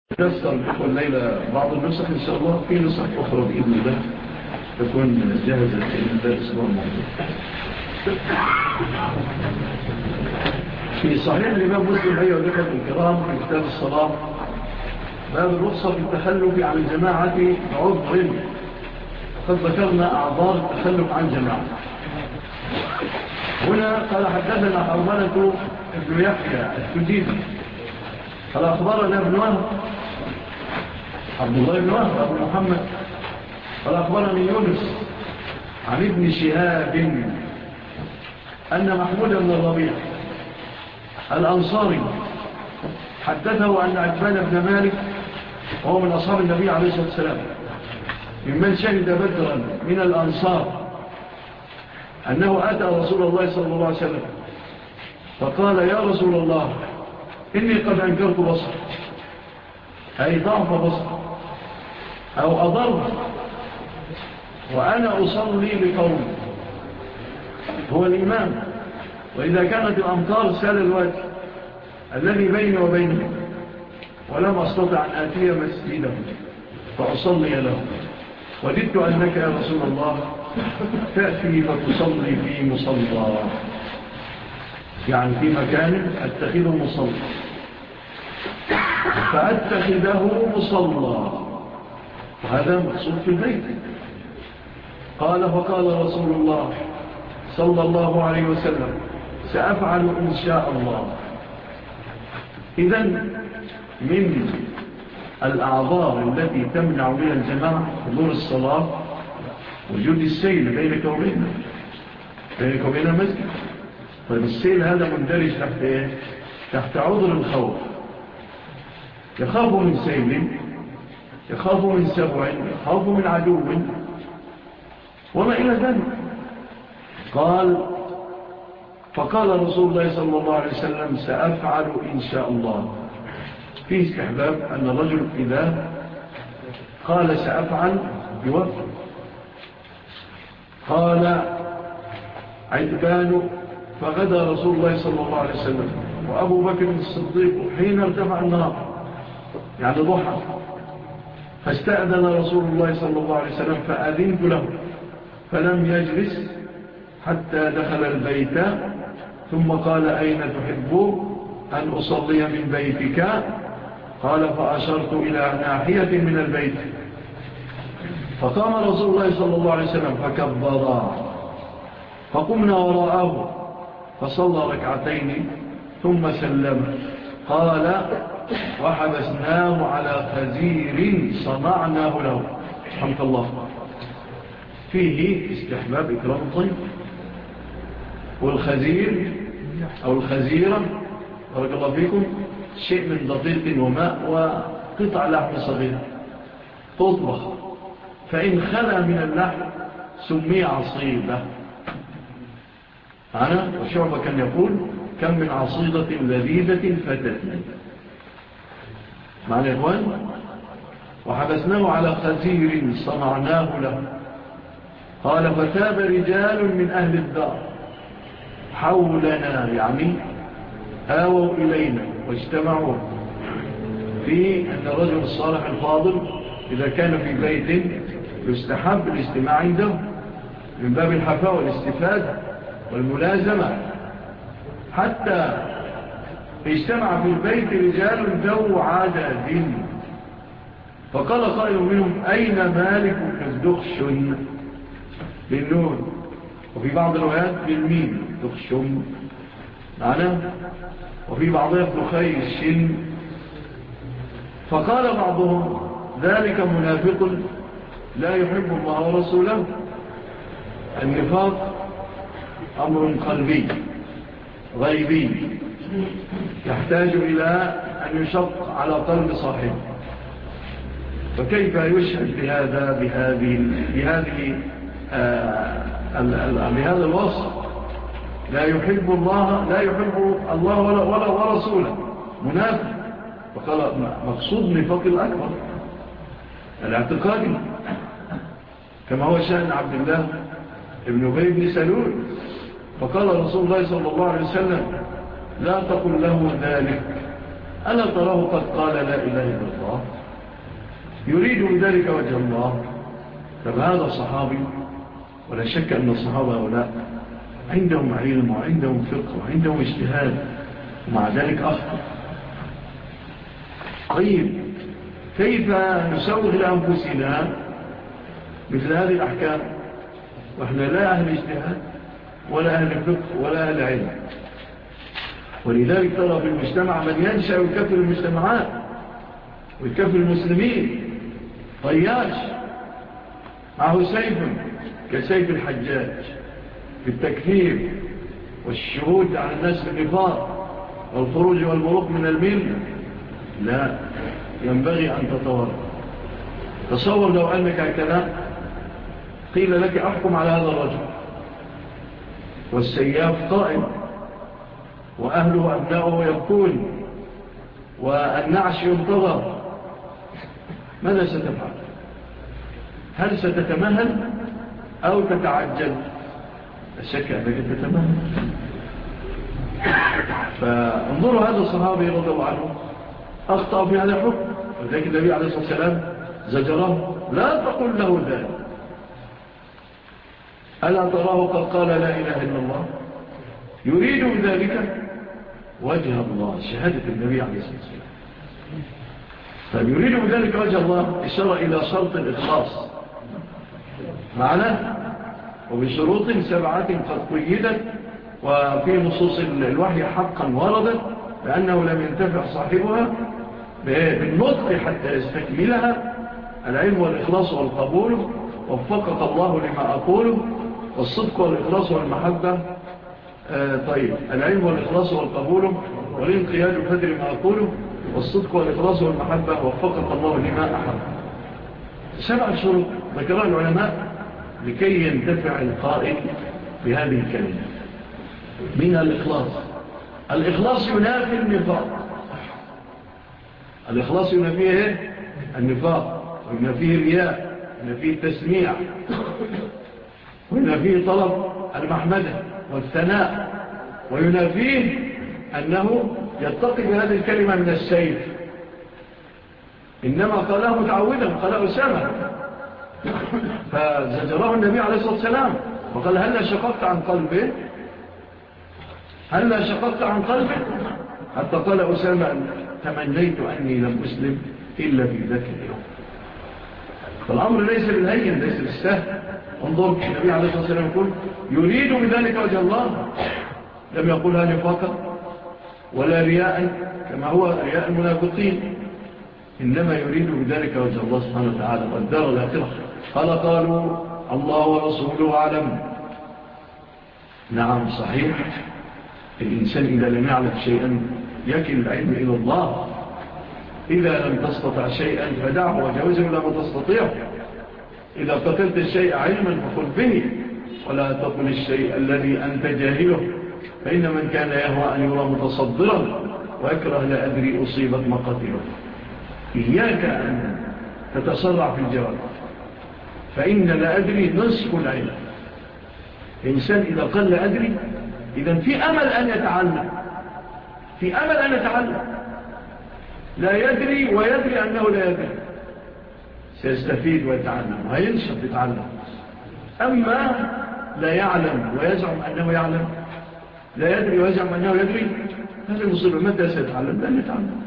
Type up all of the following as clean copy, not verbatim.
نسأل الإخوة الليلة بعض النسخ إن شاء الله، في نسخ أخرى بإذن الله تكون جاهزة بإذن الله الأسبوع الماضي. في صحيح الإمام مسلم أيها الإخوة الكرام في كتاب الصلاة باب الرخصة في التخلف عن الجماعة بعذر. قد ذكرنا أعذار التخلف عن الجماعة. هنا قال حدثنا حرملة ابن يحيى السجيدي قال أخبرنا ابن وهب عبد الله بن وهب أبو محمد قال أخبرني يونس عن ابن شهاب أن محمود بن الربيع الأنصاري حدثه أن عتبان بن مالك وهو من أصحاب النبي عليه الصلاة والسلام ممن شهد بدرا من الأنصار أنه أتى رسول الله صلى الله عليه وسلم فقال يا رسول الله إني قد أنكرت بصر، أي ضعف بصر أو أضر، وأنا أصلي لقوم. هو الإمام، وإذا كانت الأمطار سال الوادي الذي بيني وبينه ولم أستطع أن آتي مسجده فأصلي له، وددت أنك يا رسول الله تأتي فتصلي في مصلى، يعني في مكان أتخذه مصلى فأتخذه مصلى، وهذا مقصود في البيت. قال فقال رسول الله صلى الله عليه وسلم سأفعل إن شاء الله. إذن من الأعذار التي تمنع من الجماعة حضور الصلاة وجود السيل بينك وبين المسجد. طيب السيل هذا مندرج تحت إيه؟ تحت عذر الخوف، يخاف من سيل، يخاف من سبع، يخاف من عدو وما إلى ذلك. فقال رسول الله صلى الله عليه وسلم سأفعل إن شاء الله. فيه استحباب أن الرجل إذا قال سأفعل يوفر. قال عتبان فغدا رسول الله صلى الله عليه وسلم وأبو بكر الصديق حين ارتفع النهار يعني ضحى، فاستأذن رسول الله صلى الله عليه وسلم فأذنت له فلم يجلس حتى دخل البيت، ثم قال أين تحب أن أصلي من بيتك؟ قال فأشرت إلى ناحية من البيت، فقام رسول الله صلى الله عليه وسلم فكبرا، فقمنا وراءه فصلى ركعتين ثم سلم. قال وحبسناه على خزير صنعناه له. رحمة الله. فيه استحباب إكرام الطيب، والخزير أو الخزيرة بارك الله فيكم شيء من دقيق وماء وقطع لحم صغير تطبخ، فإن خلى من اللحم سمي عصيبة. وشعبة كان يقول كم من عصيدة لذيذة فتتني. معنى إخوان وحبسناه على خزير صنعناه له. قال فتاب رجال من أهل الدار حولنا، يعني آووا إلينا واجتمعوا في أن الرجل الصالح الفاضل إذا كان في بيت يستحب الاجتماع عنده من باب الحفاء والاستفادة والملازمة، حتى اجتمع في البيت رجال ذو عدد. فقال قائل منهم أين مالك بن الدخشن بالنون، وفي بعض الروايات بالميم دخشن معنا، وفي بعضها ابن خيش. فقال بعضهم ذلك منافق لا يحب الله ورسوله. النفاق أمر قلبي غيبي يحتاج إلى أن يشق على قلب صاحبه، فكيف يشهد بهذا الوصف لا يحب الله ولا ورسوله، منافق. وقال مقصود نفاق الأكبر الاعتقادي، كما هو شأن عبد الله ابن أبي بن سلول. فقال رسول الله صلى الله عليه وسلم لا تقل له ذلك ألا تراه قد قال لا إله إلا الله يريد بذلك وجه الله. فهذا صحابي، ولا شك أن الصحابة هؤلاء عندهم علم وعندهم فقه وعندهم اجتهاد، ومع ذلك أخطأ. طيب كيف نسوغ لأنفسنا مثل هذه الأحكام وإحنا لا أهل اجتهاد ولا أهل فقه ولا أهل علم؟ ولذلك ترى في المجتمع من ينشأ ويكفر المجتمعات ويكفر المسلمين. طياش معه سيف كسيف الحجاج في التكفير والشهود على الناس بالنفاق والخروج والبروق من الملة. لا، ينبغي أن تتورط. تصور لو أنك هكذا قيل لك أحكم على هذا الرجل والسياف قائم وأهله وأبناؤه يبكون والنعش ينتظر، ماذا ستفعل؟ هل ستتمهل أو تتعجل؟ الشك أنك تتمهل. فانظروا هذا الصحابي رضي الله عنه أخطأ في هذا الحكم، وذلك النبي عليه الصلاة والسلام زجره: لا تقل له ذلك. ألا تراه قد قال لا إله إلا الله يريد بذلك وجه الله، شهادة النبي عليه الصلاة والسلام. فيريد بذلك وجه الله إشارة إلى شرط الإخلاص معنا، وبشروط 7 قد قيدت وفي نصوص الوحي حقا وردت لأنه لم ينتفع صاحبها بالنطق حتى يستكملها: العلم والإخلاص والقبول، وفقك الله لما أقوله، والصدق والإخلاص والمحبة. طيب، العلم والإخلاص والقبول والانقياد فدر ما أقوله، والصدق والإخلاص والمحبة، وفقك الله لما أحب. 7 شروط ذكرها العلماء لكي ينتفع القائل بهذه الكلمة. من الإخلاص، الإخلاص ينافي النفاق. الإخلاص ينافيه النفاق، وينافيه الرياء، وينافيه التسميع، وينافيه طلب المحمدة والثناء، وينافيه أنه يتقي بهذه الكلمة من السيف. إنما قالها متعودا، قال أسامة، فزجره النبي عليه الصلاة والسلام وقال: هل شققت عن قلبه؟ هل شققت عن قلبه؟ حتى قال أسامة: تمنيت أني لم أسلم إلا في ذاك اليوم. فالأمر ليس بالهين، ليس بالسهل. انظر النبي عليه الصلاة والسلام يقول: يريد بذلك وجه الله. لم يقولها نفاقا ولا رياء كما هو رياء المنافقين، إنما يريد بذلك وجه الله سبحانه وتعالى والدار الآخرة. قالوا الله ورسوله أعلم. نعم صحيح، الإنسان إذا لم يعلم شيئا يكل العلم إلى الله. إذا لم تستطع شيئا فدعه وجوزه لما تستطيعه. إذا قتلت الشيء علما فقل به، ولا تقل الشيء الذي أنت جاهله، فإن من كان يهوى أن يرى متصدرا ويكره لا أدري أصيبت مقاتله. إياك أن تتسرع في الجواب، فإن لا أدري نصف العلم. الإنسان إذا قال لا أدري إذن في أمل أن يتعلم، في أمل أن يتعلم. لا يدري ويدري أنه لا يدري، سيستفيد ويتعلم وينشط يتعلم. أما لا يعلم ويزعم أنه يعلم، لا يدري ويزعم أنه يدري، هذا المصيبة. متى سيتعلم؟ لن يتعلم.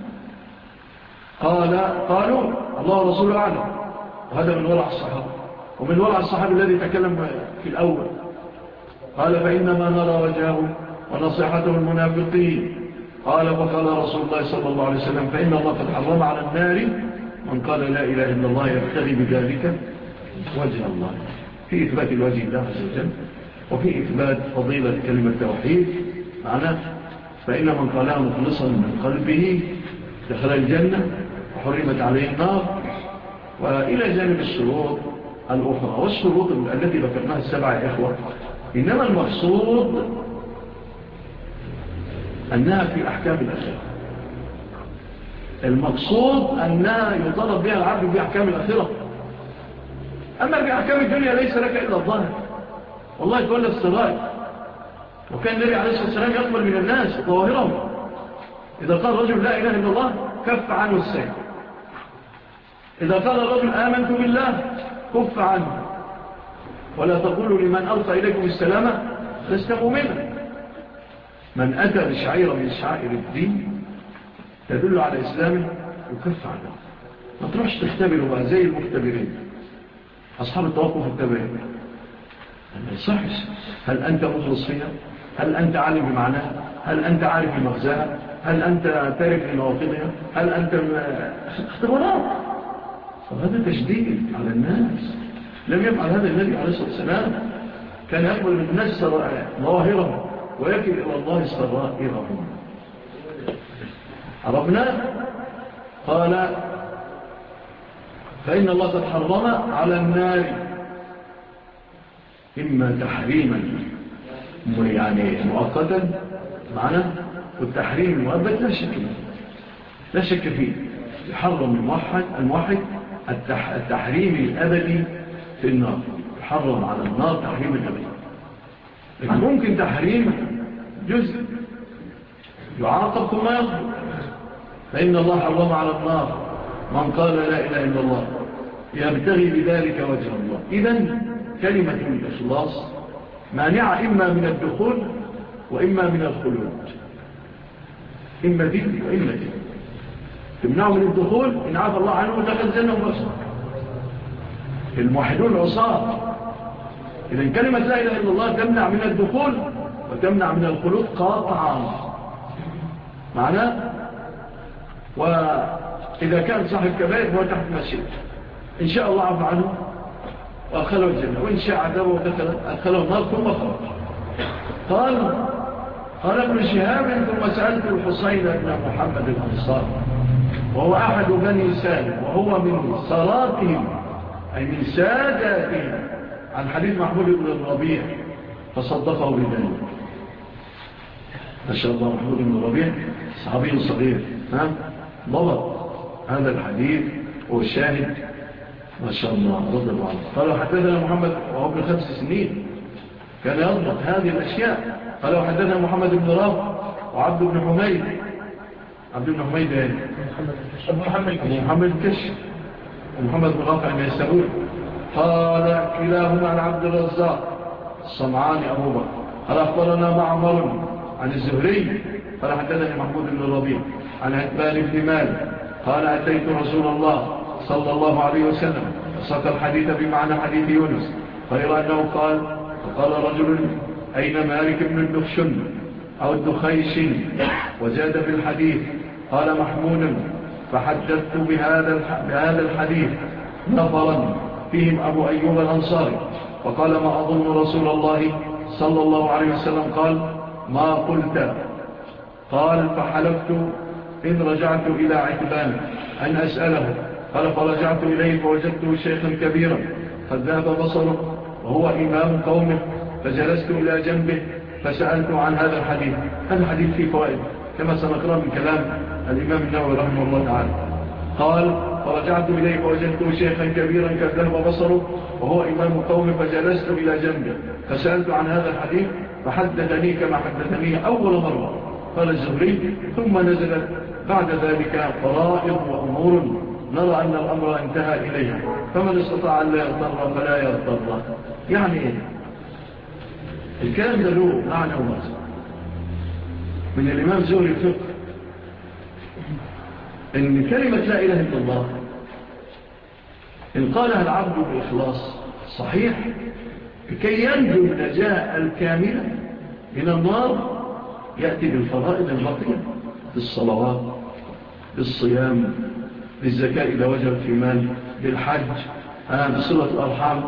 قالوا الله ورسوله أعلم، وهذا من ورع الصحابة، ومن ورع الصحابة الذي تكلم في الأول. قال: فإنما نرى وجهه ونصيحته المنافقين. قال: فقال رسول الله صلى الله عليه وسلم: فإن الله قد حرم على النار من قال لا إله إلا الله يبتغي بذلك وجه الله، في إثبات الوجه الله عز وجل، وفي إثبات فضيلة كلمة التوحيد. معناه فإن من قالها مخلصا من قلبه دخل الجنة وحرمت عليه النار. وإلى جانب الشروط الأخرى، والشروط التي ذكرناها 7 يا إخوة، إنما المقصود أنها في أحكام الآخرة. المقصود أنها يطالب بها العبد بأحكام الآخرة. أما بأحكام الدنيا ليس لك إلا الظاهر، والله يتولى السرائر. وكان النبي عليه الصلاة والسلام يقبل من الناس ظواهرهم إذا قال رجل لا إله إلا الله كف عنه السيف. إذا قال الرجل آمنت بالله كف عنه. ولا تقولوا لمن ألقى إليكم السلام لست مؤمنا. من أتى بشعيرة من شعائر الدين تدل على إسلامه يكف عنه. ما تروحش تختبروا بقى زي المختبرين أصحاب التوقف التبعي. صحيح، هل أنت مخلص فيها؟ هل أنت عالم بمعناها؟ هل أنت عارف بمغزاها؟ هل أنت تعرف لنواقضها؟ هل أنت اختبارات؟ فهذا تشديد على الناس. لم يفعل هذا النبي عليه الصلاة والسلام. كان يقبل من الناس ظواهرهم ويكل إلى الله سرائرهم. عرفنا؟ قال فإن الله قد حرم على النار إما تحريما يعني مؤقتا معنا، والتحريم المؤبد لا شك فيه. يحرم الموحد التحريم الأبدي في النار، يحرم على النار تحريم الأبدي. لكن ممكن تحريم جزء يعاقب ثم يغفر. فإن الله حرم على النار من قال لا إله إلا الله يبتغي بذلك وجه الله. إذن كلمة الإخلاص مانعة إما من الدخول وإما من الخلود، إما دين وإما دين. تمنعه من الدخول إن عاف الله عنه ودخل جنة وبصر. الموحدون العصاة. إذن كلمة لا إله إلا الله تمنع من الدخول وتمنع من الخلود قاطعا معناه. وإذا كان صاحب كبائر هو تحت مسجد إن شاء الله عفو عنه وأدخله الجنة، وإن شاء عذابه أدخله النار ثم خرج. قال ابن شهاب ثم سألت الحسين بن محمد الأنصار وهو أحد بني سالم وهو من صلاتهم أي من ساداتهم عن حديث محمود بن الربيع فصدقه بذلك. ما شاء الله، محمود بن الربيع صحابي صغير ضبط هذا الحديث والشاهد ما شاء الله رضي الله عنه. قالوا حدثنا محمد وهو ابن 5 سنين كان يضبط هذه الأشياء. قالوا حدثنا محمد بن رافع وعبد بن حميد. عبد بن حميد أبو محمد كش ومحمد بن رافع النيسابوري. قال كلاهما عن عبد الرزاق الصنعاني أبو بكر. قال أخبرنا معمر عن الزهري قال حدثني محمود بن الربيع عن عتبان بن مالك قال أتيت رسول الله صلى الله عليه وسلم وساق الحديث بمعنى حديث يونس غير أنه قال فقال رجل أين مالك بن الدخشن أو الدخيش وزاد في الحديث قال محمود فحدثت بهذا الحديث نفرا فيهم أبو أيوب الأنصاري وقال ما أظن رسول الله صلى الله عليه وسلم قال ما قلت. قال فحلفت إن رجعت إلى عتبان أن أسأله. قال فرجعت إليه فوجدته شيخا كبيرا قد ذهب بصره وهو إمام قومه فجلست إلى جنبه فسألت عن هذا الحديث. هذا الحديث فيه فوائد كما سنقرأ من كلام الإمام النووي رحمه الله تعالى. قال فرجعت إليه فوجدته شيخا كبيرا قد ذهب بصره وهو إمام قومه فجلست إلى جنبه فسألت عن هذا الحديث فحدثني كما حدثني أول مرة. قال الزهري ثم نزلت بعد ذلك فرائض وأمور نرى أن الأمر انتهى إليها فمن استطاع أن لا يضطر فلا يضطر. يعني إيه الكلام ده له معنى ومغزى من الإمام زهري الفقه إن كلمة لا إله إلا الله إن قالها العبد بإخلاص صحيح كي ينجو النجاة الكاملة من النار يأتي بالفرائض الباقية بالصلوات بالصيام بالزكاة إذا وجب في مال بالحج بصلة الأرحام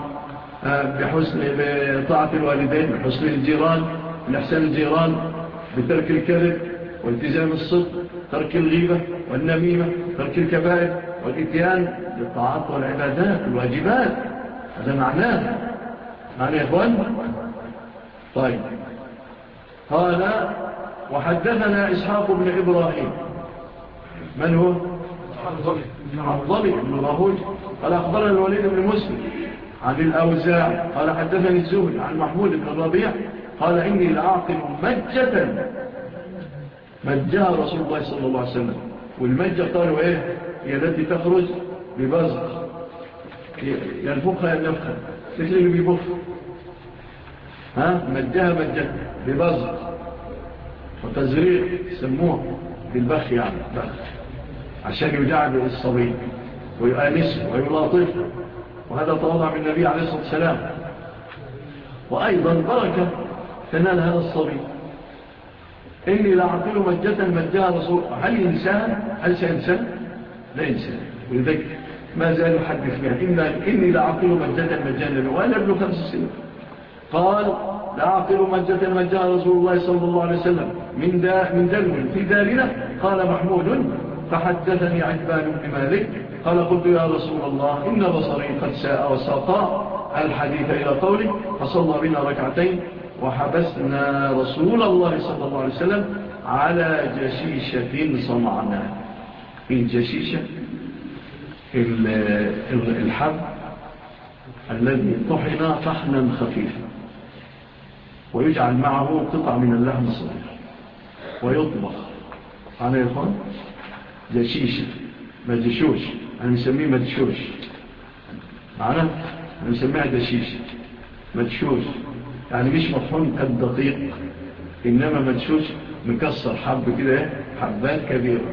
بطاعة الوالدين بحسن الجيران بالإحسان الجيران بترك الكذب والتزام الصدق ترك الغيبة والنميمة ترك الكبائر والإتيان بالطاعات والعبادات والواجبات. هذا معناه يا إخوان. طيب قال وحدثنا إسحاق بن إبراهيم من هو؟ عبد بن راهوج قال أخبرنا الوليد بن مسلم عن الأوزاع قال حدثني الزهري عن محمود بن الربيع قال إني لأعقل مجة مجها رسول الله صلى الله عليه وسلم. والمجة قالوا إيه؟ هي التي تخرج ببزق ينفخها ينفخها مثل اللي بيبخ، مجها ببزق وتزريق سموه بالبخ، يعني بخ عشان يدعب الصبي ويؤانسه ويلاطفه، وهذا تواضع من النبي عليه الصلاة والسلام. وأيضا بركة تنال هذا الصبي. إني لا أعقل مجة مجها رسول. هل سإنسان؟ لا إنسان. ولذلك ما زال يحدث بها إني لا أعقل مجة مجها النبي وأنا ابن 5 سنين. قال لا أعقل مجة مجها رسول الله صلى الله عليه وسلم من دلو في دارنا. قال محمود فحدثني عتبان بن مالك قال قلت يا رسول الله إن بصري قد ساء وساقا الحديث إلى قولي فصلى بنا ركعتين وحبسنا رسول الله صلى الله عليه وسلم على جشيشة صنعناها. الجشيشة الحب الذي طحن طحنا خفيفا ويجعل معه قطع من اللحم الصغير ويطبخ. أنا يا إخوان جشيشة مدشوش، أنا نسميه مدشوش معنا، نسميها جشيشة مدشوش، يعني مش مطحون كالدقيق إنما مدشوش مكسر حب كده، حبات كبيرة.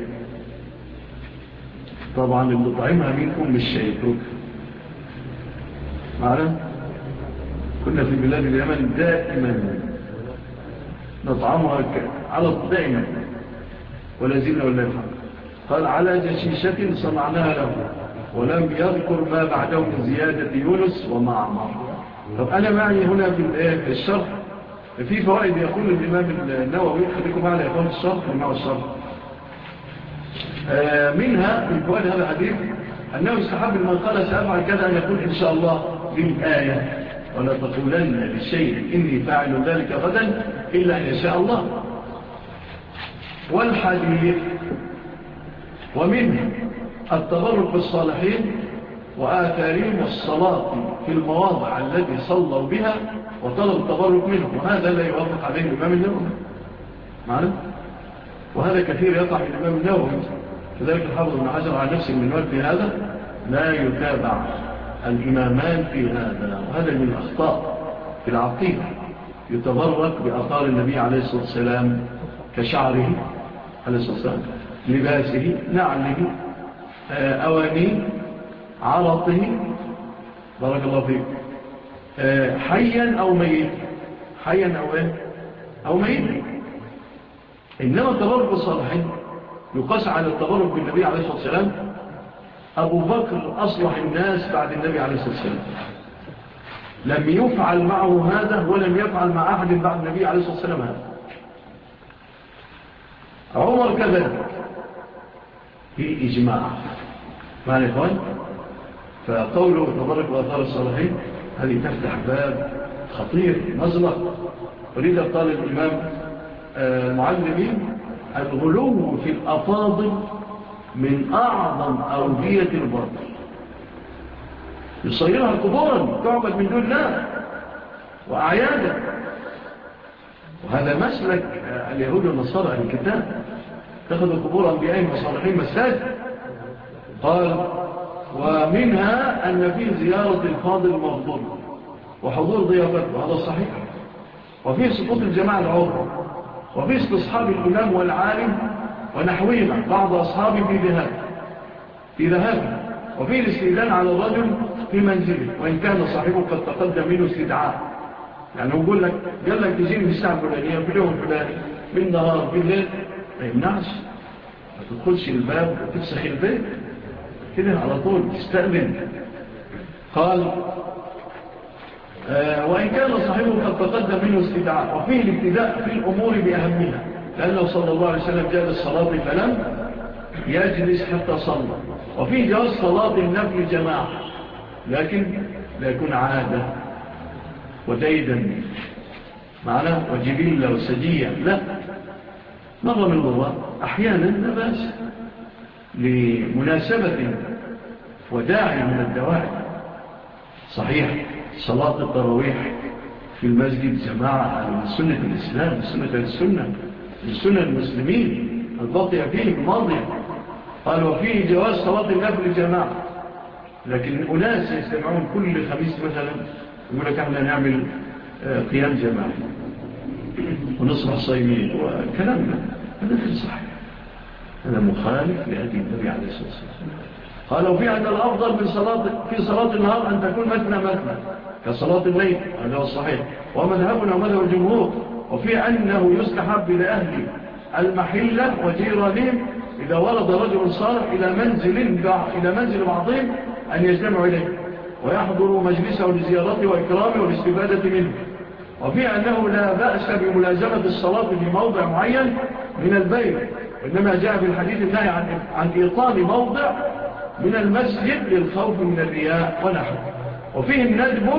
طبعا اللي طعمها منكم مش شايفوك معنا. كنا في بلاد اليمن دائما نطعمها على دائما ولا زلنا ولا يفعل. قال على جشيشة صنعناها له ولم يذكر ما بعده من زيادة يونس ومعمر. طب أنا معي هنا في الشرح في فوائد يقول الإمام النووي، خليكم معنا يقول الشرح مع الشرح. منها من فوائد هذا الحديث أنه يستحب لمن قال سأفعل كذا أن يقول إن شاء الله بالآية ولا تقولن لشيء إني فاعل ذلك غدا إلا أن يشاء الله. والحديث ومنه التبرك بالصالحين وآثارهم والصلاة في المواضع التي صلوا بها وطلب التبرك منهم، وهذا لا يوافق عليه الإمام النووي معنا، وهذا كثير يقع من الإمام النووي. فذلك الحافظ بن حجر على نفسه من وقت هذا لا يتابع الإمامان في هذا، وهذا من الأخطاء في العقيدة. يتبرك بآثار النبي عليه الصلاة والسلام كشعره عليه الصلاة والسلام، لباسه، نعله، أوانيه، عرطه، بارك الله فيك، حيا أو ميت، حيا أو ميت. إنما التبرك بالصالحين يقاس على التبرك بالنبي عليه الصلاة والسلام. أبو بكر أصلح الناس بعد النبي عليه الصلاة والسلام، لم يفعل معه هذا ولم يفعل مع أحد بعد النبي عليه الصلاة والسلام هذا. عمر كذلك في إجماع معنى إخوان. فقوله تبرك بآثار الصالحين هذه تفتح باب خطير مزلق. ولذا قال الإمام المعلمين الغلو في الأفاضل من أعظم أودية الباطل، يصيرها قبورا تعبد من دون الله وأعيادا. وهذا مسلك اليهود والنصارى أهل الكتاب، تأخذوا قبور أنبيائهم وصالحين مساجد. قال ومنها أن فيه زيارة الفاضل المفضول وحضور ضيافته، وهذا صحيح. وفيه سقوط الجماعة العظمى، وفيه استصحاب الإمام والعالم ونحوهما بعض أصحابه في ذهاب، وفيه الاستئذان على الرجل في منزله وإن كان صاحبه قد تقدم منه استدعاء. يعني هو قال لك تجيني في الساعة الفلانية في اليوم الفلاني بالنهار بالليل، ما يمنعش، ما تدخلش الباب وتفسخ البيت كده على طول تستأذن. قال وإن كان صاحبه قد تقدم منه استدعاء، وفيه الابتداء في الأمور بأهمها، لأنه صلى الله عليه وسلم جاء للصلاة فلم يجلس حتى صلى. وفيه جواز صلاة النفل جماعة لكن لا يكون عادة وديدا معنا وجبيلة وسجية، لا، مرة من الله أحيانا لا بأس لمناسبة وداعي من الدواعي. صحيح صلاة التراويح في المسجد جماعة من سنة الإسلام، سنة السنة، لسنن المسلمين الباقية فيه الماضية. قال وفيه جواز صلاة النفل جماعة، لكن أناس يجتمعون كل خميس مثلا يقول لك احنا نعمل قيام جماعي ونصبح صايمين وكلامنا هذا غير صحيح، هذا مخالف لهدي النبي عليه الصلاة والسلام. قال وفي أن الأفضل في صلاة النهار أن تكون مثنى كصلاة الليل، هذا هو الصحيح ومذهبنا ومذهب الجمهور. وفي أنه يستحب لأهل المحلة وجيرانهم إذا ورد رجل صالح إلى منزل بعضهم أن يجتمعوا إليه ويحضروا مجلسه لزيارته وإكرامه والاستفادة منه. وفي أنه لا بأس بملازمة الصلاة في موضع معين من البيت، وإنما جاء في الحديث النهي عن إيطان موضع من المسجد للخوف من الرياء ونحو. وفيه الندب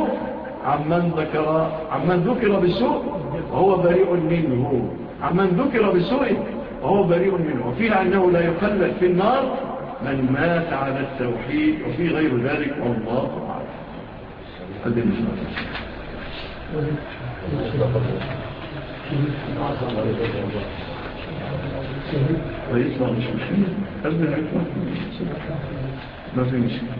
عمن ذكر بسوء وهو بريء منه، وفيها أنه لا يخلد في النار من مات على التوحيد، وفي غير ذلك والله أعلم. هذا ويطلع مش مشكلة قبل العطلة ما في مشكلة.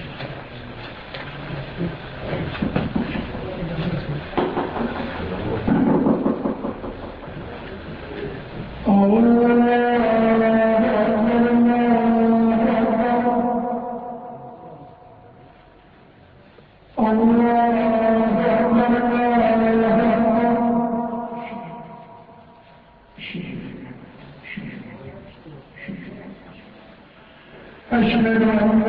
أشهد أن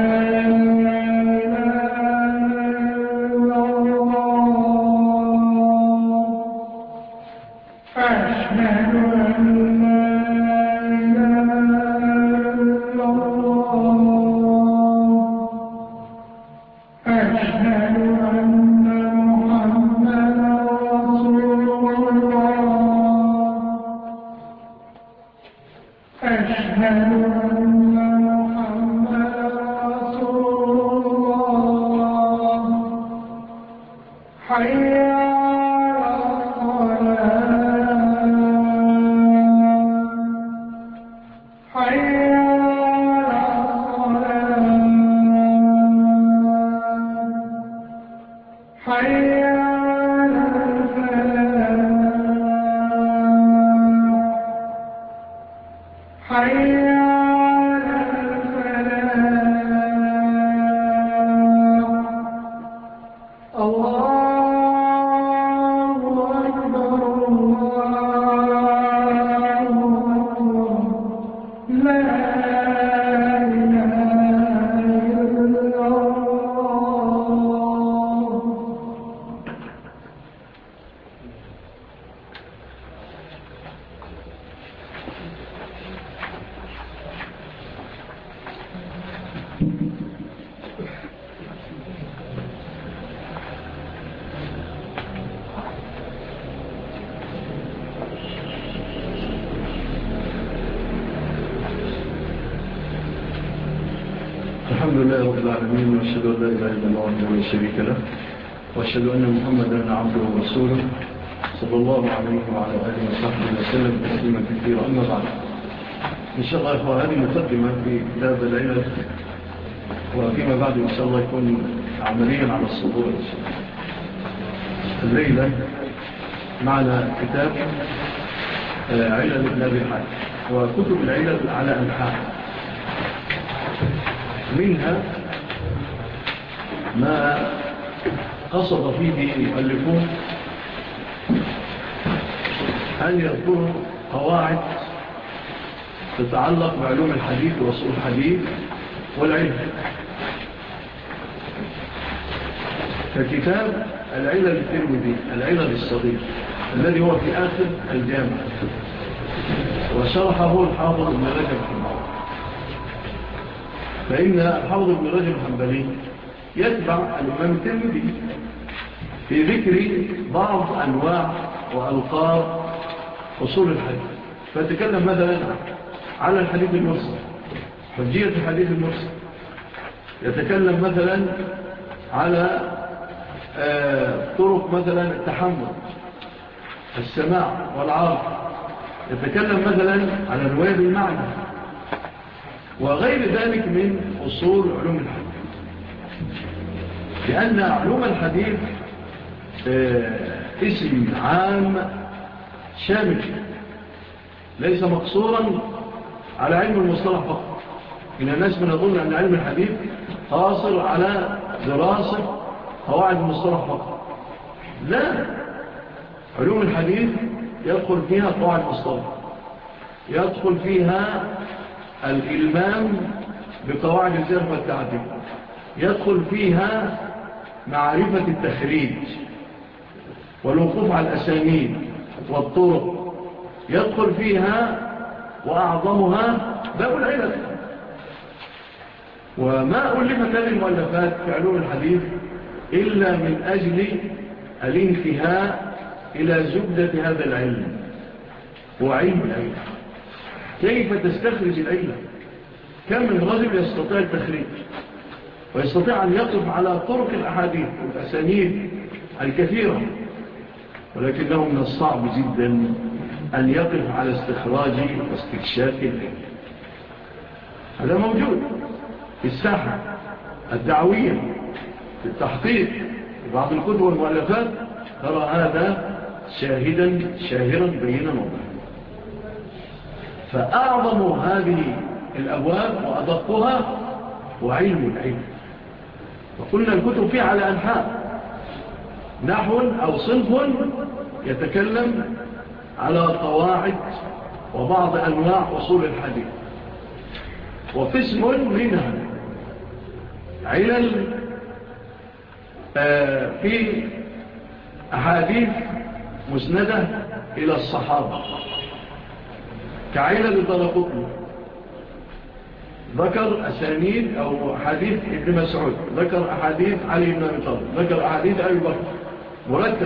الحمد لله رب العالمين، وأشهد أن لا إله إلا الله وحده لا شريك له، وأشهد أن محمدا عبده ورسوله صلى الله عليه وعلى آله وصحبه وسلم تسليما كثيرا. أما بعد، إن شاء الله إخوة هذه مقدمة في كتاب العلل، وفيما بعد إن شاء الله يكون عمليا على الصدور إن شاء الله. الليلة معنا كتاب علل ابن أبي حاتم، وكتب العلل على أنحاء، منها ما قصد فيه المؤلفون أن يذكروا قواعد تتعلق بعلوم الحديث وأصول الحديث والعلم، ككتاب العلل الترمذي العلل الصغير الذي هو في آخر الجامع، وشرحه الحافظ ابن رجب الحنبلي. فإن الحافظ ابن رجب الحنبلي يتبع الإمام الترمذي في ذكر بعض أنواع وألقاب أصول الحديث، فتكلم مثلا على الحديث المرسل، حجية الحديث المرسل، يتكلم مثلا على طرق مثلا التحمل، السماع والعرض، يتكلم مثلا على الرواية بالمعنى وغير ذلك من أصول علوم الحديث. لأن علوم الحديث اسم عام شامل ليس مقصورا على علم المصطلح فقط. إن الناس من يظن أن علم الحديث قاصر على دراسة قواعد المصطلح فقط. لا، علوم الحديث يدخل فيها قواعد المصطلح، يدخل فيها الإلمام بقواعد الجرح والتعديل، يدخل فيها معرفة التخريج والوقوف على الأسانيد والطرق، يدخل فيها وأعظمها باب العلل. وما ألفت هذه المؤلفات في علوم الحديث إلا من أجل الانتهاء إلى زبدة هذا العلم، هو علم العلم. كيف تستخرج العلم؟ كم من رجل يستطيع التخريج ويستطيع أن يقف على طرق الأحاديث والأسانيد الكثيرة، ولكنه من الصعب جدا أن يقف على استخراج واستكشاف العلم. هذا موجود في الساحة الدعوية، في التحقيق، في بعض الكتب والمؤلفات ترى هذا شاهرا بينا وضحا. فأعظم هذه الأبواب وأدقها هو علم العلم. وقلنا الكتب فيها على أنحاء، نحو أو صنف يتكلم على قواعد وبعض أنواع أصول الحديث، وقسم منها علل في أحاديث مسندة إلى الصحابة كعلل الدارقطني، ذكر أسانيد أو حديث ابن مسعود، ذكر أحاديث علي بن أبي طالب، ذكر أحاديث أبي بكر، مرتب.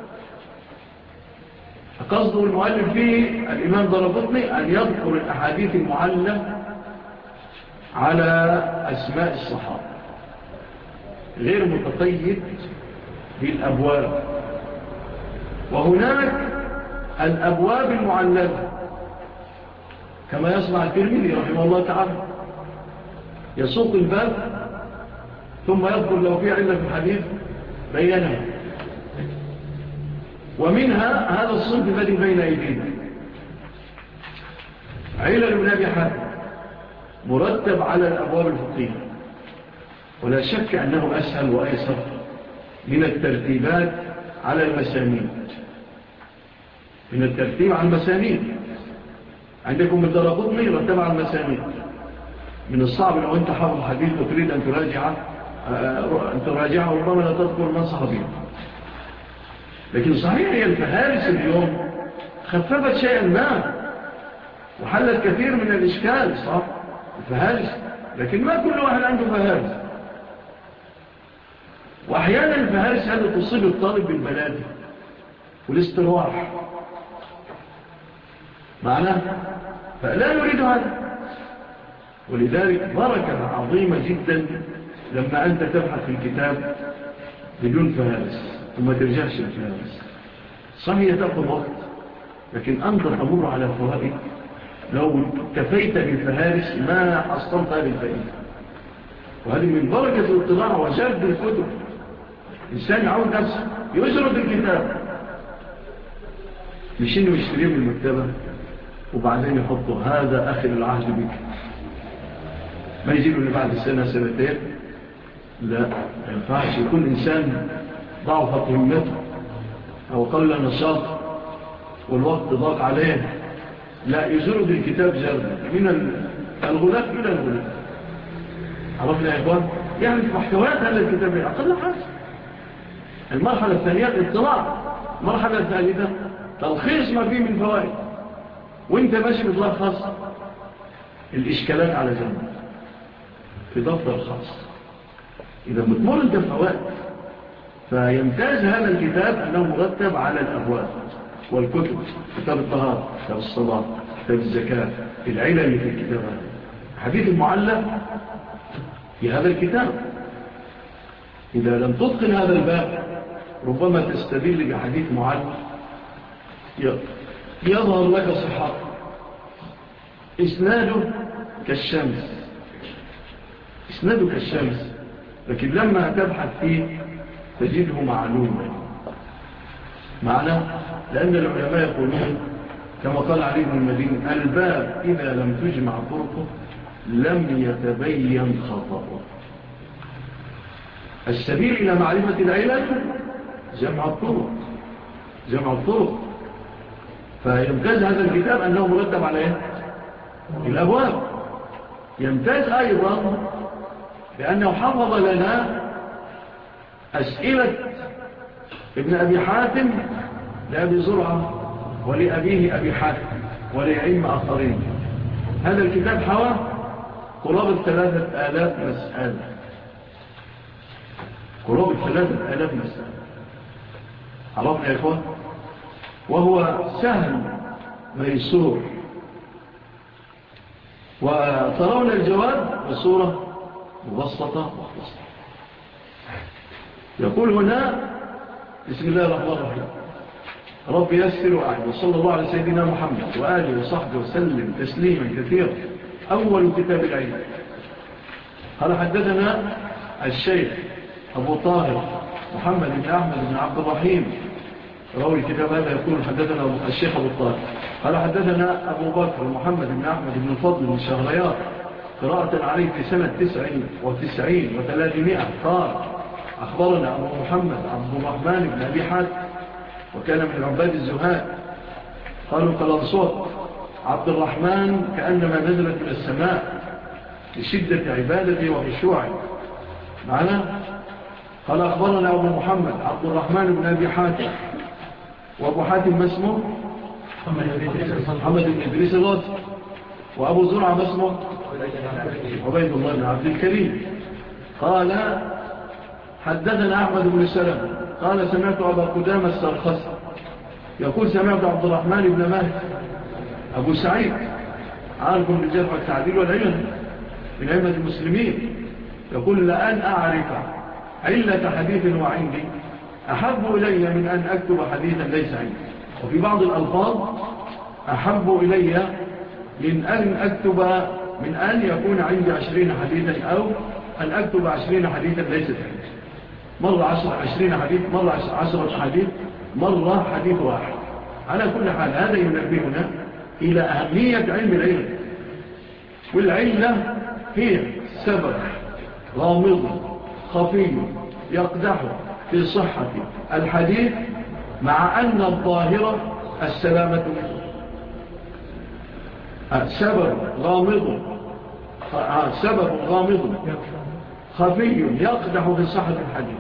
قصده المؤلف فيه الإمام الدارقطني أن يذكر الأحاديث المعلة على أسماء الصحابة، غير متقيد بالأبواب. وهناك الأبواب المعللة كما يصنع الترمذي رحمه الله تعالى، يسوق الباب ثم يذكر لو في علة في الحديث بينها. ومنها هذا الصنف الذي بين أيدينا، علل ابن أبي حاتم، مرتب على الأبواب الفقهية، ولا شك أنه أسهل وأيسر من الترتيبات على المسانيد، من الترتيب على المسانيد. عندكم الدارقطني رتب على المسانيد، من الصعب لو أنت حافظ الحديث وتريد أن تراجعه ربما لا تذكر من صحابيه. لكن صحيح هي الفهارس اليوم خففت شيئا ما وحلت كثير من الإشكال، صح؟ الفهارس، لكن ما كل واحد عنده فهارس. وأحيانا الفهارس هذا تصيب الطالب بالبلاد والاسترواح معناه، فلا نريد هذا. ولذلك بركة عظيمة جدا لما أنت تبحث في الكتاب بدون فهارس وما ترجعش الفهارس. صحيح تأخذ وقت، لكن أنت تمر على فوائد لو كفيت بالفهارس ما حصلت هذه الفائدة. وهذه من بركة الاطلاع وجرد الكتب. الإنسان يعود نفسه يجرد الكتاب، مش إنه يشتريه من المكتبة وبعدين يحطه هذا آخر العهد بك، ما يجيبه اللي بعد سنة سنتين. لا، ما ينفعش. يكون إنسان ضعفت همته أو قل نشاط والوقت ضاق عليه، لا، يجرد الكتاب جرد من الغلاف إلى الغلاف. عرفنا يا إخوان؟ يعني في محتويات هذا الكتاب أقل حاجة. المرحلة الثانية الاطلاع، المرحلة الثالثة تلخيص ما فيه من فوائد، وانت ماشي بتلخص الإشكالات على جنب في دفتر خاص. إذا بتمر انت فوائد، فيمتاز هذا الكتاب أنه مرتب على الأبواب والكتب، كتاب الطهارة، كتاب الصلاة، كتاب الزكاة، العلل في الكتاب هذا، حديث المعلق في هذا الكتاب. إذا لم تتقن هذا الباب ربما تستدل بحديث معلق يظهر لك صحة إسناده كالشمس، إسناده كالشمس، لكن لما تبحث فيه تجده معلوما. معنى لأن العلماء يقولون كما قال علي بن المدين: الباب إذا لم تجمع طرقه لم يتبين خطأه. السبيل إلى معرفة العلل جمع الطرق. فيمتاز هذا الكتاب أنه مرتب على الأبواب. يمتاز أيضا بأنه حفظ لنا أسئلة ابن أبي حاتم لأبي زرعة ولأبيه أبي حاتم ولأئمة آخرين. هذا الكتاب حوى قرابة 3000 مسألة، قرابة 3000 مسألة. عرفنا يا إخوان؟ وهو سهل ميسور، وترون الجواب بصورة مبسطة مختصرة. يقول هنا: بسم الله الرحمن الرحيم، رب يسر وأعلم، وصلى الله على سيدنا محمد وآله وصحبه وسلم تسليما كثيرا. أول كتاب العلم. قال: حدثنا الشيخ أبو طاهر محمد بن أحمد بن عبد الرحيم، راوي الكتاب هذا، يقول: حدثنا الشيخ أبو طاهر قال: حدثنا أبو بكر محمد بن أحمد بن الفضل بن شهريار قراءة عليه في سنة 99 و300. قال: أخبرنا أبو محمد عبد الرحمن بن أبي حاتم، وكان من عباد الزهاد. قالوا: قلنصوت عبد الرحمن كأنما نزلت من السماء لشدة عبادته وخشوعه. معنا؟ قال: أخبرنا أبو محمد عبد الرحمن بن أبي حاتم، وأبو حاتم ما اسمه؟ محمد بن إدريس الرازي. وأبو زرعة ما اسمه؟ عبيد الله بن عبد الكريم. قال: حدثنا أحمد بن سلم قال: سمعت أبا قدامة السرخسي يقول: سمعت عبد الرحمن بن مهدي أبو سعيد، عارف بالجرح والتعديل والعلم من أئمة المسلمين، يقول: لأن أعرف علة حديث وعندي أحب إلي من أن أكتب حديثا ليس عندي. وفي بعض الألفاظ: أحب إلي من أن يكون عندي 20 حديثا، أو أن أكتب 20 حديثا ليست عندي. مرة 20 حديث، مرة 10 حديث، مرة حديث واحد. على كل حال هذا ينبهنا إلى أهمية علم العلم. والعلة هي سبب غامض خفي يقدح في صحة الحديث، مع أن الظاهرة السلامة منه. سبب غامض خفي يقدح في صحة الحديث،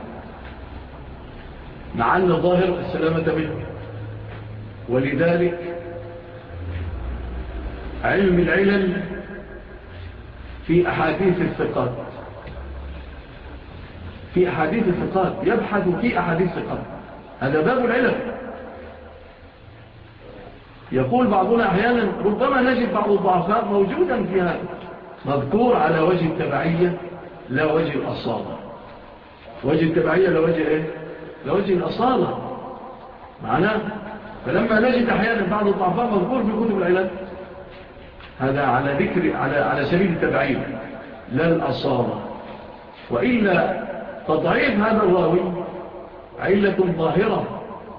مع أن الظاهر السلامة منه. ولذلك علم العلل في أحاديث الثقات، يبحث في أحاديث الثقات. هذا باب العلم. يقول بعضنا أحيانا: ربما نجد بعض الضعفاء موجودا في هذا، مذكور على وجه التبعية لا وجه الأصالة. وجه التبعية لا وجه الأصالة. معناه فلما نجد أحيانا بعض الضعفاء مذكور في كتب العلم، هذا على سبيل التبعية لا الأصالة. وإلا تضعيف هذا الراوي علة ظاهرة،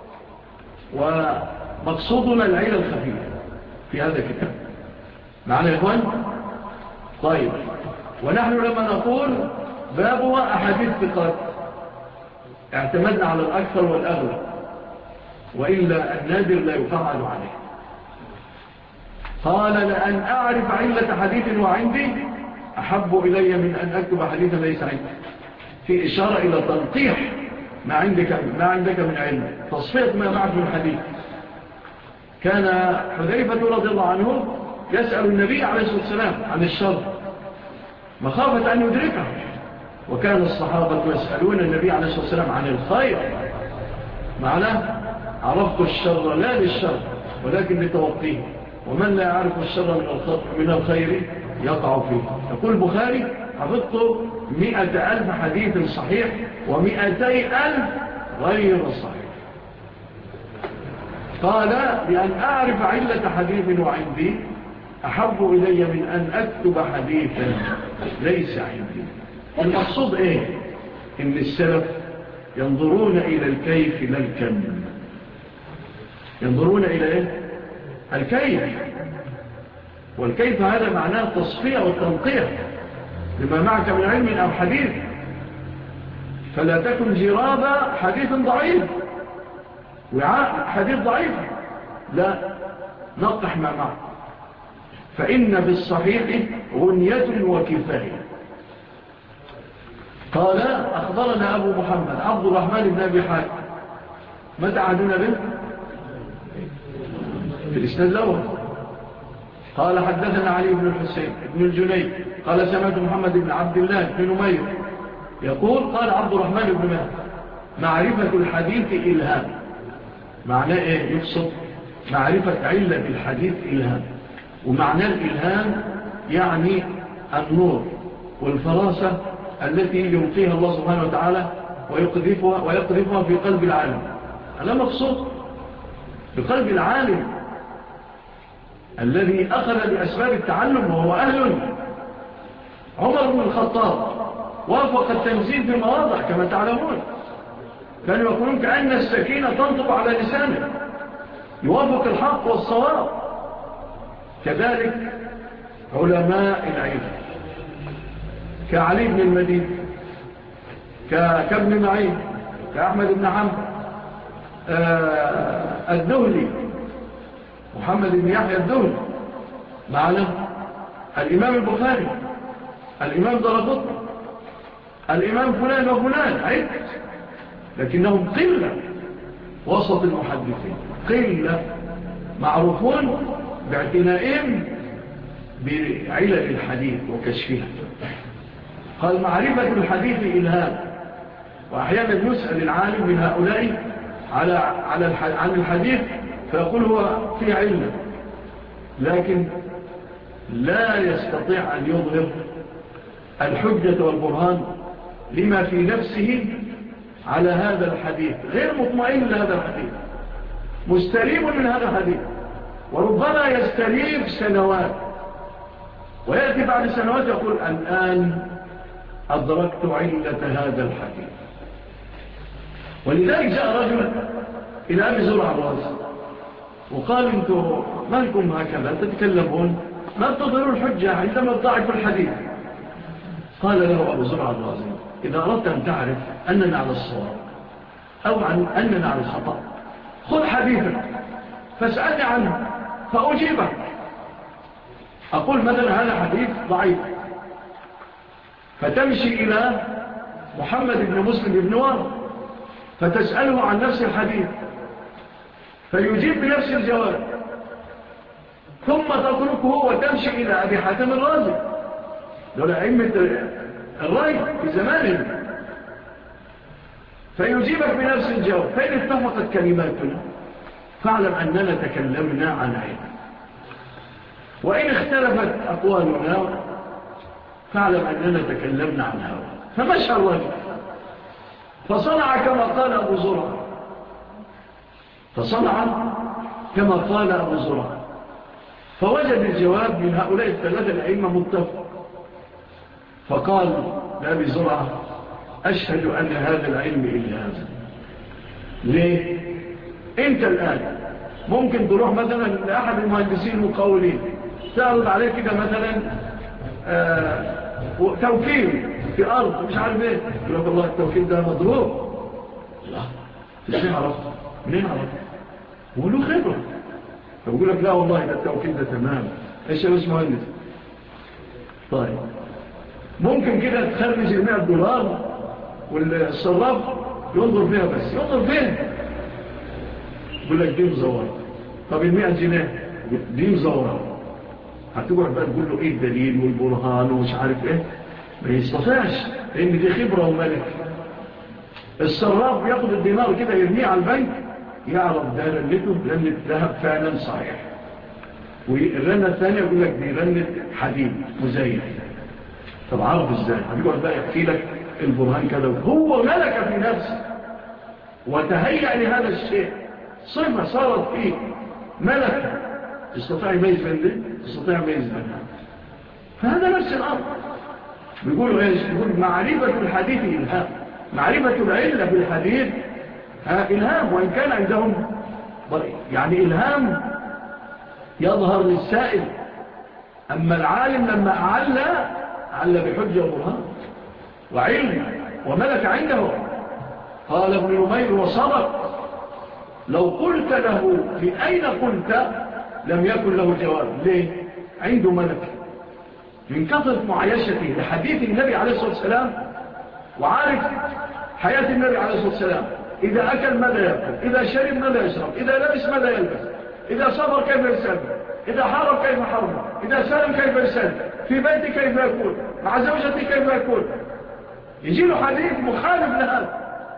ومقصودنا العلة الخفية في هذا الكتاب. معنا يا إخوان؟ طيب، ونحن لما نقول بابها أحاديث ثقات اعتمدنا على الأكثر والأغلب، وإلا النادر لا يفعل عليه. قال: لأن أعرف علة حديث وعندي أحب إلي من أن أكتب حديثا ليس عندي. في إشارة إلى تنقيح ما عندك من علم، تصفية ما معك من حديث. كان حذيفة رضي الله عنه يسأل النبي عليه الصلاة والسلام عن الشر مخافة أن يدركه، وكان الصحابة يسألون النبي عليه الصلاة والسلام عن الخير. معناه عرفت الشر لا للشر ولكن لتوقيه، ومن لا يعرف الشر من الخير يقع فيه. يقول البخاري: حفظت 100,000 حديث صحيح و200,000 غير صحيح. قال لأن أعرف علة حديث وعندي أحب إلي من أن أكتب حديثا ليس عندي. المقصود إيه؟ إن السلف ينظرون إلى الكيف لا الكم. ينظرون إلى إيه؟ الكيف. والكيف هذا معناه تصفية والتنقية لما معك من علم أو حديث، فلا تكن جراب حديث ضعيف وعاء حديث ضعيف، لا، نقح ما معك. فإن بالصحيح غنية وكفاية. قال أخبرنا أبو محمد عبد الرحمن بن أبي حاتم. متى عهدنا به؟ في الإسناد الأول. قال حدثنا علي بن الحسين بن الجنيد قال سمعت محمد بن عبد الله بن نمير يقول قال عبد الرحمن بن مهدي معرفة الحديث إلهام. معناه إيه؟ يقصد معرفة علة الحديث إلهام. ومعنى الإلهام يعني النور والفراسة التي يلقيها الله سبحانه وتعالى ويقذفها في قلب العالم. هذا مقصود بقلب العالم الذي أخذ بأسباب التعلم وهو أهل. عمر بن الخطاب وافق التنزيل في مواضع كما تعلمون، كانوا يقولون كأن السكينة تنطب على لسانه، يوافق الحق والصواب. كذلك علماء العلم كعلي بن المدين كابن معين كأحمد بن حنبل الدهلي محمد بن يحيى الدهلي معنا الإمام البخاري الإمام درقطني الإمام فلان وفلان عد، لكنهم قلة وسط المحدثين، قلة معروفون باعتنائهم بعلل الحديث وكشفها. قال معرفة الحديث إلهام. وأحيانا يسأل العالم من هؤلاء عن الحديث فيقول هو في علة، لكن لا يستطيع أن يظهر الحجة والبرهان لما في نفسه على هذا الحديث، غير مطمئن لهذا الحديث، مستريب من هذا الحديث، وربما يستريب سنوات ويأتي بعد سنوات يقول الآن أدركت علة هذا الحديث. ولذلك جاء رجل إلى أبي زرع الرازي وقال انتم ما لكم هكذا تتكلمون، ما تظهروا الحجة عندما تضعف الحديث. قال له أبو زرع الرازي إذا أردت أن تعرف أننا على الصواب أو أننا على الخطأ خذ حديثا فاسألني عنه فأجيبك. أقول مثلا هذا حديث ضعيف، فتمشي إلى محمد بن مسلم بن وارد فتسأله عن نفس الحديث فيجيب بنفس الجواب، ثم تتركه وتمشي إلى أبي حاتم الرازي دولة أئمة الرأي في زمانه فيجيبك بنفس الجواب. فإن اتفقت كلماتنا فاعلم أننا تكلمنا عن علم، وإن اختلفت أقوالنا فاعلم أننا تكلمنا عن هوى. فمشى الرجل فصنع كما قال أبو زرع، فوجد الجواب من هؤلاء الثلاثة الأئمة متفق، فقال لأبي زرع أشهد أن هذا العلم إلا هذا. ليه؟ أنت الآن ممكن تروح مثلا لأحد المهندسين المقاولين تعرض عليه كده مثلا توكيل في أرض مش عارف ايه، يقول لك الله التوكيل ده مضروب. لا ازاي عرفت؟ منين عرفت؟ وله خبرة. فبقول لك لا والله ده التوكيل ده تمام. ايش يا اسمه مهندس؟ طيب ممكن كده تخرج $100 والصراف ينظر فيها، بس ينظر فين؟ يقول لك دي مزورة. طب 100 جنيه دي مزورة، هتقعد بقى تقول له ايه الدليل والبرهان ومش عارف ايه؟ ما يستطيعش، لان دي خبرة وملك. الصراف ياخد الدينار كده يرميه على البنك يعرف ده رنته رنة ذهب فعلا صحيح، والرنة الثانية يقول لك دي رنة حديد مزيف. طب عرف ازاي؟ هتقعد بقى يحكي لك البرهان كده، هو ملك في نفسه وتهيأ لهذا الشيء صفة صارت فيه ملكة تستطيع يميز بين ده تستطيع يميز بينها. فهذا نفس الأمر. بيقولوا إيش؟ بيقول معرفة الحديث إلهام، معرفة العلة في الحديث إلهام، وإن كان عندهم يعني إلهام يظهر للسائل. أما العالم لما أعلى بحجة وبرهان وعلم وملك عنده. قال ابن نمير وصدق، لو قلت له في أين قلت لم يكن له جواب. ليه؟ عنده ملك من كثرة معايشته لحديث النبي عليه الصلاة والسلام، وعارف حياة النبي عليه الصلاة والسلام، إذا أكل ماذا يأكل، إذا شرب ماذا يشرب، إذا لبس ماذا يلبس، إذا سافر كيف يسافر، إذا حارب كيف حارب، إذا سلم كيف يسلم، في بيته كيف يكون، مع زوجته كيف يكون. يجي له حديث مخالف لهذا،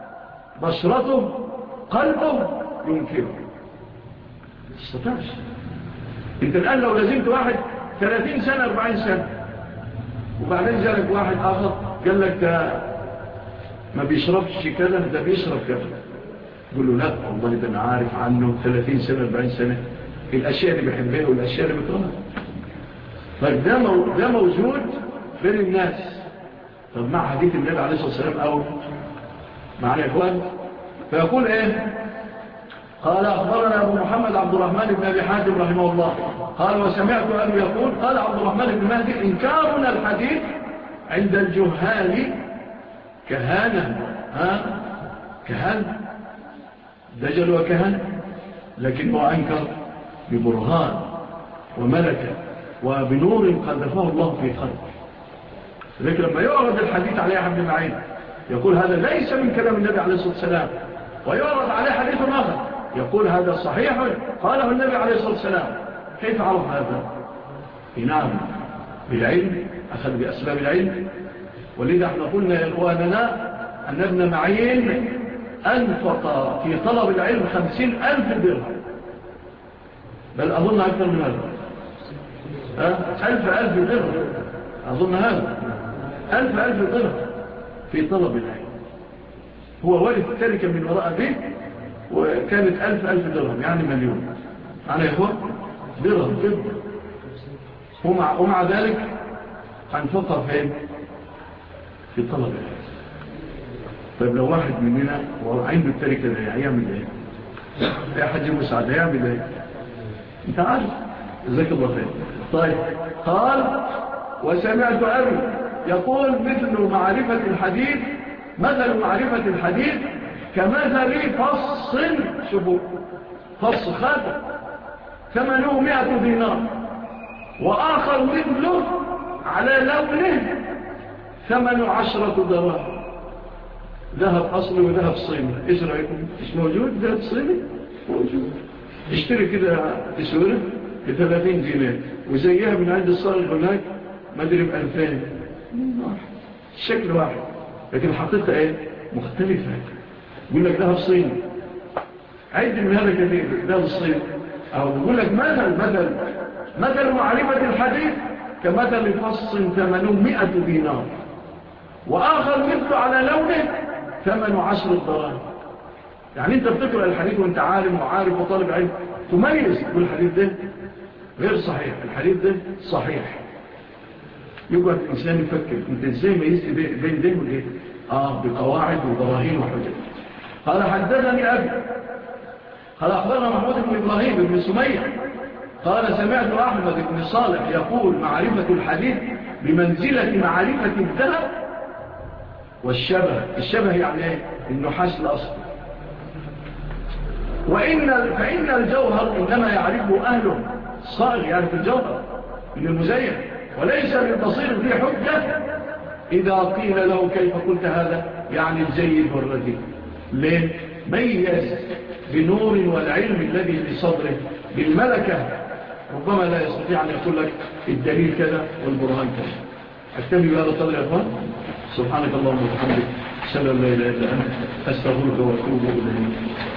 بشرته قلبه ينكره. استطاعش. انت الآن لو لازمت واحد 30 سنة 40 سنة وبعدين جالك واحد آخر قال لك ده ما بيشربش كذا، ده بيشرب كذا، قل له لا والله ده أنا عارف عنه 30 سنة 40 سنة الأشياء اللي بيحبها والأشياء اللي بيكرهها. طيب ده موجود بين الناس. طب مع حديث النبي عليه الصلاة والسلام أول معنا يا إخوان. فيقول إيه؟ قال أخبرنا أبو محمد عبد الرحمن بن أبي حاتم رحمه الله قال وسمعت أبو يقول قال عبد الرحمن بن مهدي إنكارنا الحديث عند الجهال كهانة. كهان دجل وكهان، لكن هو أنكر ببرهان وملكة وبنور قذفه الله في قلبه. لكن لما يعرض الحديث عليه عبد المعين يقول هذا ليس من كلام النبي عليه الصلاة والسلام، ويعرض عليه حديث آخر يقول هذا صحيح قاله النبي عليه الصلاة والسلام. كيف عرف هذا؟ نعم بالعلم، أخذ بأسباب العلم. ولذا احنا قلنا يا إخواننا أن ابن معين أنفق في طلب العلم 50,000 درهم، بل أظن أكثر من هذا. 1,000 درهم أظن هذا 1,000 درهم في طلب العلم. هو ورث تركة من وراء به وكانت 1,000 درهم يعني مليون. أنا يا إخوان درهم فضة. ومع ذلك أنفقها فين؟ في طلب العلم. طيب لو واحد مننا وعنده التركة ده يعمل ايه؟ يا حاج مساعد يعمل ايه؟ انت عارف جزاك الله خير. طيب قال وسمعت أبي يقول مثل معرفة الحديث، مثل معرفة الحديث كمثل فص، شوفوا فص خاتم 800 دينار، وآخر مثله على لونه 18 دراهم. ذهب أصلي وذهب صيني، إيش رأيكم؟ إيش موجود؟ ذهب صيني موجود. اشتري كده تسوره ب30 جنيه وزيها من عند الصالح هناك ما أدري ب2000. الشكل واحد لكن الحقيقة إيه؟ مختلفة. يقول لك ذهب صيني، عد من هذا كثير ذهب الصيني. أو يقول لك مثل معرفة الحديث كمثل فص 800 دينار، وآخر مثله على لونه 18 دراهم. يعني انت بتقرأ الحديث وانت عالم وعارف وطالب علم تميز تقول الحديث ده غير صحيح، الحديث ده صحيح. يقعد الإنسان يفكر انت ازاي ميزت بين ده وده؟ بقواعد وبراهين وحجج. قال حدثني أبي قال أخبرنا محمود بن إبراهيم بن سمية قال سمعت أحمد بن صالح يقول معرفة الحديث بمنزلة معرفة الذهب والشبه. الشبه يعني ايه؟ النحاس الأصل. فإن الجوهر إنما يعرفه أهله، الصائغ يعرف الجوهر من المزين، وليس للبصير فيه حجة إذا قيل له كيف قلت هذا، يعني الجيد والرديء. ليه؟ ميز بنور والعلم الذي في صدره بالملكة، ربما لا يستطيع أن يقول لك الدليل كذا والبرهان كذا. أكتبي بهذا القدر يا أخوان. سبحانك اللهم وبحمدك أشهد أن لا إله إلا أنت أستغفرك وأتوب إليك.